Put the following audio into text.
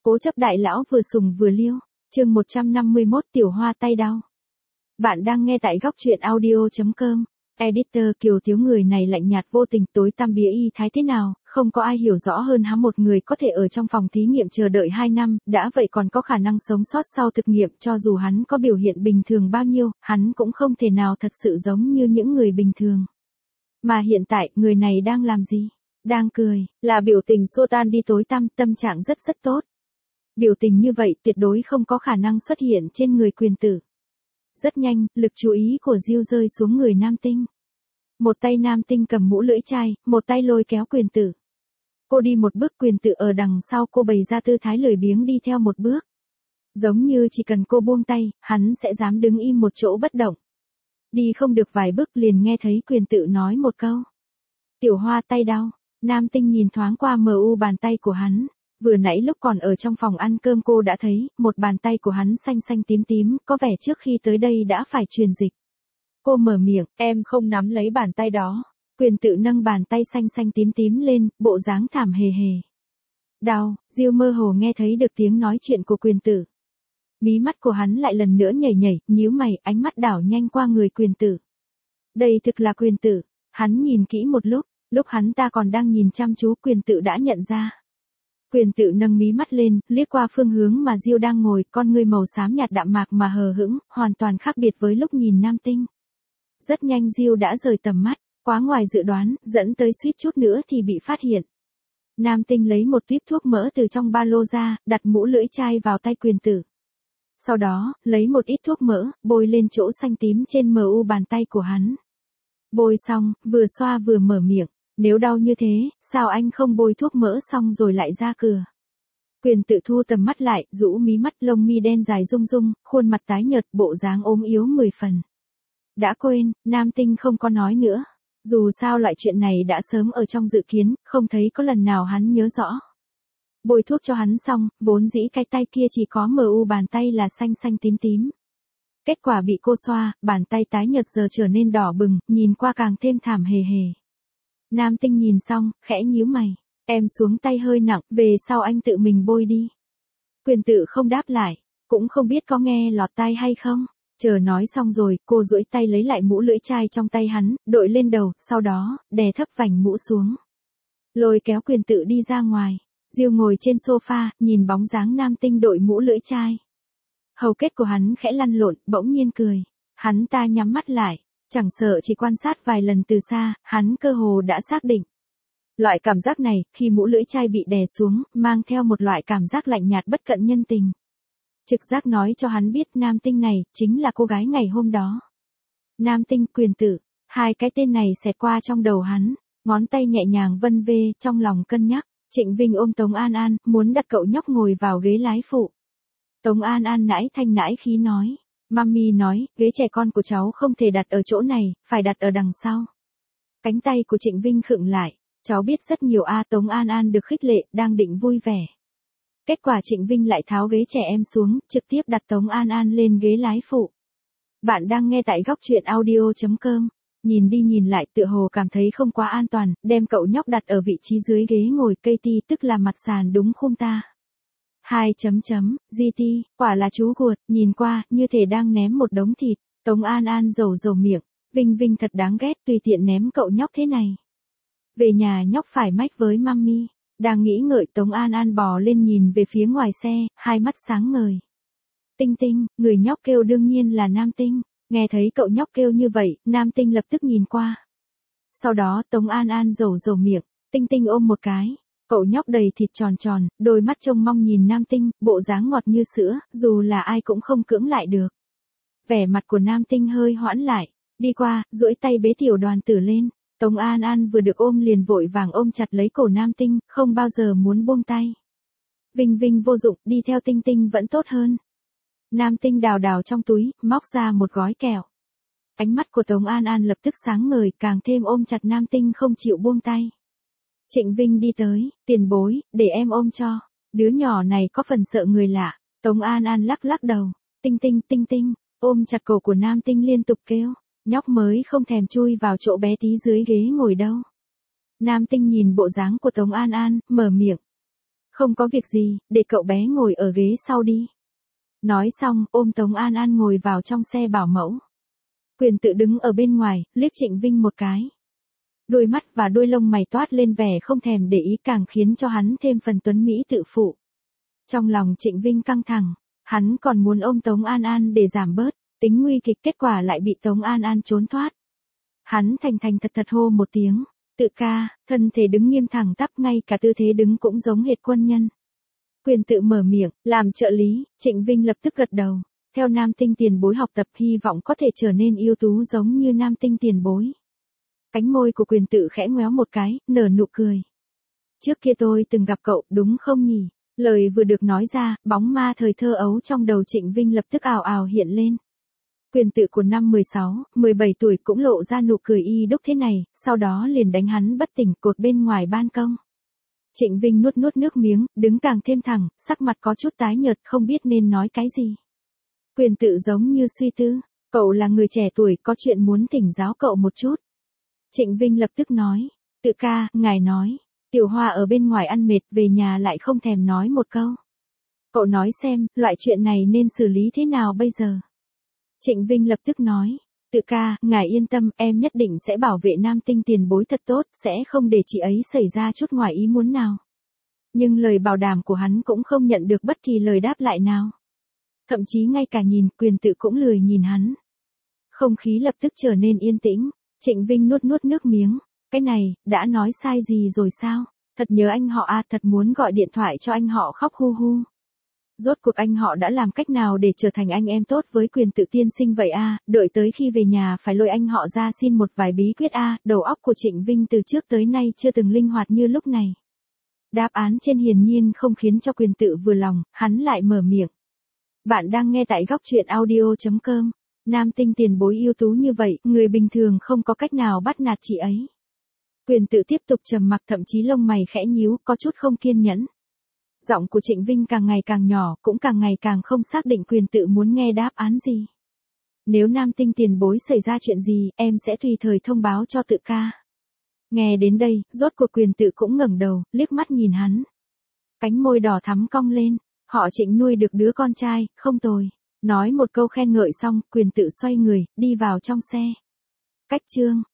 Cố chấp đại lão vừa sùng vừa liêu. Chương 151 Tiểu Hoa tay đau. Bạn đang nghe tại góc truyện audio.com. Editor Kiều Thiếu người này lạnh nhạt vô tình, tối tăm bía y thái thế nào, không có ai hiểu rõ hơn hắn. Một người có thể ở trong phòng thí nghiệm chờ đợi 2 năm, đã vậy còn có khả năng sống sót sau thực nghiệm. Cho dù hắn có biểu hiện bình thường bao nhiêu, hắn cũng không thể nào thật sự giống như những người bình thường. Mà hiện tại, người này đang làm gì? Đang cười, là biểu tình xua tan đi tối tăm, tâm trạng rất tốt. Biểu tình như vậy tuyệt đối không có khả năng xuất hiện trên người quyền tử. Rất nhanh, lực chú ý của Diêu rơi xuống người nam tinh. Một tay nam tinh cầm mũ lưỡi chai, một tay lôi kéo quyền tử. Cô đi một bước, quyền tử ở đằng sau cô bày ra tư thái lười biếng đi theo một bước. Giống như chỉ cần cô buông tay, hắn sẽ dám đứng im một chỗ bất động. Đi không được vài bước liền nghe thấy quyền tử nói một câu. Tiểu Hoa tay đau. Nam tinh nhìn thoáng qua mu bàn tay của hắn. Vừa nãy lúc còn ở trong phòng ăn cơm cô đã thấy, một bàn tay của hắn xanh xanh tím tím, có vẻ trước khi tới đây đã phải truyền dịch. Cô mở miệng, em không nắm lấy bàn tay đó. Quyền tự nâng bàn tay xanh xanh tím tím lên, bộ dáng thảm hề hề. Đau, Diêu mơ hồ nghe thấy được tiếng nói chuyện của quyền tử. Mí mắt của hắn lại lần nữa nhảy nhảy, nhíu mày, ánh mắt đảo nhanh qua người quyền tử. Đây thực là quyền tử. Hắn nhìn kỹ một lúc hắn ta còn đang nhìn chăm chú, quyền tử đã nhận ra. Quyền tự nâng mí mắt lên, liếc qua phương hướng mà Diêu đang ngồi, con ngươi màu xám nhạt đạm mạc mà hờ hững, hoàn toàn khác biệt với lúc nhìn nam tinh. Rất nhanh Diêu đã rời tầm mắt, quá ngoài dự đoán, dẫn tới suýt chút nữa thì bị phát hiện. Nam tinh lấy một tuýp thuốc mỡ từ trong ba lô ra, đặt mũ lưỡi chai vào tay quyền tử. Sau đó, lấy một ít thuốc mỡ, bôi lên chỗ xanh tím trên mu bàn tay của hắn. Bôi xong, vừa xoa vừa mở miệng. Nếu đau như thế, sao anh không bôi thuốc mỡ xong rồi lại ra cửa? Quyền tự thu tầm mắt lại, rũ mí mắt, lông mi đen dài rung rung, khuôn mặt tái nhợt, bộ dáng ốm yếu 10 phần. Đã quên, nam tinh không có nói nữa. Dù sao loại chuyện này đã sớm ở trong dự kiến, không thấy có lần nào hắn nhớ rõ. Bôi thuốc cho hắn xong, vốn dĩ cái tay kia chỉ có mu bàn tay là xanh xanh tím tím. Kết quả bị cô xoa, bàn tay tái nhợt giờ trở nên đỏ bừng, nhìn qua càng thêm thảm hề hề. Nam tinh nhìn xong, khẽ nhíu mày. Em xuống tay hơi nặng, về sau anh tự mình bôi đi. Quyền tự không đáp lại, cũng không biết có nghe lọt tai hay không. Chờ nói xong rồi, cô duỗi tay lấy lại mũ lưỡi chai trong tay hắn, đội lên đầu, sau đó, đè thấp vành mũ xuống. Lôi kéo quyền tự đi ra ngoài. Diêu ngồi trên sofa, nhìn bóng dáng nam tinh đội mũ lưỡi chai. Hầu kết của hắn khẽ lăn lộn, bỗng nhiên cười. Hắn ta nhắm mắt lại. Chẳng sợ chỉ quan sát vài lần từ xa, hắn cơ hồ đã xác định. Loại cảm giác này, khi mũ lưỡi chai bị đè xuống, mang theo một loại cảm giác lạnh nhạt bất cận nhân tình. Trực giác nói cho hắn biết nam tinh này, chính là cô gái ngày hôm đó. Nam tinh, quyền tử, hai cái tên này xẹt qua trong đầu hắn, ngón tay nhẹ nhàng vân vê, trong lòng cân nhắc. Trịnh Vinh ôm Tống An An, muốn đặt cậu nhóc ngồi vào ghế lái phụ. Tống An An nãi thanh nãi khí nói. Mami nói, ghế trẻ con của cháu không thể đặt ở chỗ này, phải đặt ở đằng sau. Cánh tay của Trịnh Vinh khựng lại, cháu biết rất nhiều Tống An An được khích lệ, đang định vui vẻ. Kết quả Trịnh Vinh lại tháo ghế trẻ em xuống, trực tiếp đặt Tống An An lên ghế lái phụ. Bạn đang nghe tại góc truyện audio.com. Nhìn đi nhìn lại tựa hồ cảm thấy không quá an toàn, đem cậu nhóc đặt ở vị trí dưới ghế ngồi Katie, tức là mặt sàn đúng khung ta. 2. GT, quả là chú ruột, nhìn qua, như thể đang ném một đống thịt. Tống An An dầu miệng. Vinh Vinh thật đáng ghét, tùy tiện ném cậu nhóc thế này. Về nhà nhóc phải mách với mami. Đang nghĩ ngợi Tống An An bò lên nhìn về phía ngoài xe, hai mắt sáng ngời. Tinh Tinh, người nhóc kêu đương nhiên là nam tinh. Nghe thấy cậu nhóc kêu như vậy, nam tinh lập tức nhìn qua. Sau đó Tống An An dầu miệng, Tinh Tinh ôm một cái. Cậu nhóc đầy thịt tròn tròn, đôi mắt trông mong nhìn nam tinh, bộ dáng ngọt như sữa, dù là ai cũng không cưỡng lại được. Vẻ mặt của nam tinh hơi hoãn lại, đi qua, duỗi tay bế tiểu đoàn tử lên. Tống An An vừa được ôm liền vội vàng ôm chặt lấy cổ nam tinh, không bao giờ muốn buông tay. Vinh Vinh vô dụng, đi theo Tinh Tinh vẫn tốt hơn. Nam tinh đào trong túi, móc ra một gói kẹo. Ánh mắt của Tống An An lập tức sáng ngời, càng thêm ôm chặt nam tinh không chịu buông tay. Trịnh Vinh đi tới, tiền bối, để em ôm cho. Đứa nhỏ này có phần sợ người lạ. Tống An An lắc đầu. Tinh Tinh, ôm chặt cổ của nam tinh liên tục kêu. Nhóc mới không thèm chui vào chỗ bé tí dưới ghế ngồi đâu. Nam tinh nhìn bộ dáng của Tống An An, mở miệng. Không có việc gì, để cậu bé ngồi ở ghế sau đi. Nói xong, ôm Tống An An ngồi vào trong xe bảo mẫu. Quyền Tự đứng ở bên ngoài, liếc Trịnh Vinh một cái. Đôi mắt và đôi lông mày toát lên vẻ không thèm để ý càng khiến cho hắn thêm phần tuấn mỹ tự phụ. Trong lòng Trịnh Vinh căng thẳng, hắn còn muốn ôm Tống An An để giảm bớt, tính nguy kịch, kết quả lại bị Tống An An trốn thoát. Hắn thành thành thật thật hô một tiếng, Tự ca, thân thể đứng nghiêm thẳng tắp, ngay cả tư thế đứng cũng giống hệt quân nhân. Quyền Tự mở miệng, làm trợ lý, Trịnh Vinh lập tức gật đầu. Theo nam tinh tiền bối học tập, hy vọng có thể trở nên ưu tú giống như nam tinh tiền bối. Cánh môi của Quyền Tự khẽ ngoéo một cái, nở nụ cười. Trước kia tôi từng gặp cậu, đúng không nhỉ? Lời vừa được nói ra, bóng ma thời thơ ấu trong đầu Trịnh Vinh lập tức ào ào hiện lên. Quyền Tự của năm 16, 17 tuổi cũng lộ ra nụ cười y đúc thế này, sau đó liền đánh hắn bất tỉnh cột bên ngoài ban công. Trịnh Vinh nuốt nuốt nước miếng, đứng càng thêm thẳng, sắc mặt có chút tái nhợt, không biết nên nói cái gì. Quyền Tự giống như suy tư, cậu là người trẻ tuổi, có chuyện muốn thỉnh giáo cậu một chút. Trịnh Vinh lập tức nói, Tự ca, ngài nói, Tiểu Hoa ở bên ngoài ăn mệt, về nhà lại không thèm nói một câu. Cậu nói xem, loại chuyện này nên xử lý thế nào bây giờ? Trịnh Vinh lập tức nói, Tự ca, ngài yên tâm, em nhất định sẽ bảo vệ nam tinh tiền bối thật tốt, sẽ không để chị ấy xảy ra chút ngoài ý muốn nào. Nhưng lời bảo đảm của hắn cũng không nhận được bất kỳ lời đáp lại nào. Thậm chí ngay cả nhìn, Quyền Tự cũng lười nhìn hắn. Không khí lập tức trở nên yên tĩnh, Trịnh Vinh nuốt nuốt nước miếng. Cái này, đã nói sai gì rồi sao? Thật nhớ anh họ à, thật muốn gọi điện thoại cho anh họ khóc hu hu. Rốt cuộc anh họ đã làm cách nào để trở thành anh em tốt với Quyền Tự tiên sinh vậy à, đợi tới khi về nhà phải lôi anh họ ra xin một vài bí quyết à, đầu óc của Trịnh Vinh từ trước tới nay chưa từng linh hoạt như lúc này. Đáp án trên hiển nhiên không khiến cho Quyền Tự vừa lòng, hắn lại mở miệng. Bạn đang nghe tại góc truyện audio.com, nam tinh tiền bối ưu tú như vậy, người bình thường không có cách nào bắt nạt chị ấy. Quyền Tự tiếp tục trầm mặc, thậm chí lông mày khẽ nhíu, có chút không kiên nhẫn. Giọng của Trịnh Vinh càng ngày càng nhỏ, cũng càng ngày càng không xác định Quyền Tự muốn nghe đáp án gì. Nếu nam tinh tiền bối xảy ra chuyện gì, em sẽ tùy thời thông báo cho Tự ca. Nghe đến đây, rốt cuộc Quyền Tự cũng ngẩng đầu, liếc mắt nhìn hắn. Cánh môi đỏ thắm cong lên, họ Trịnh nuôi được đứa con trai, không tồi. Nói một câu khen ngợi xong, Quyền Tự xoay người, đi vào trong xe. Cách chương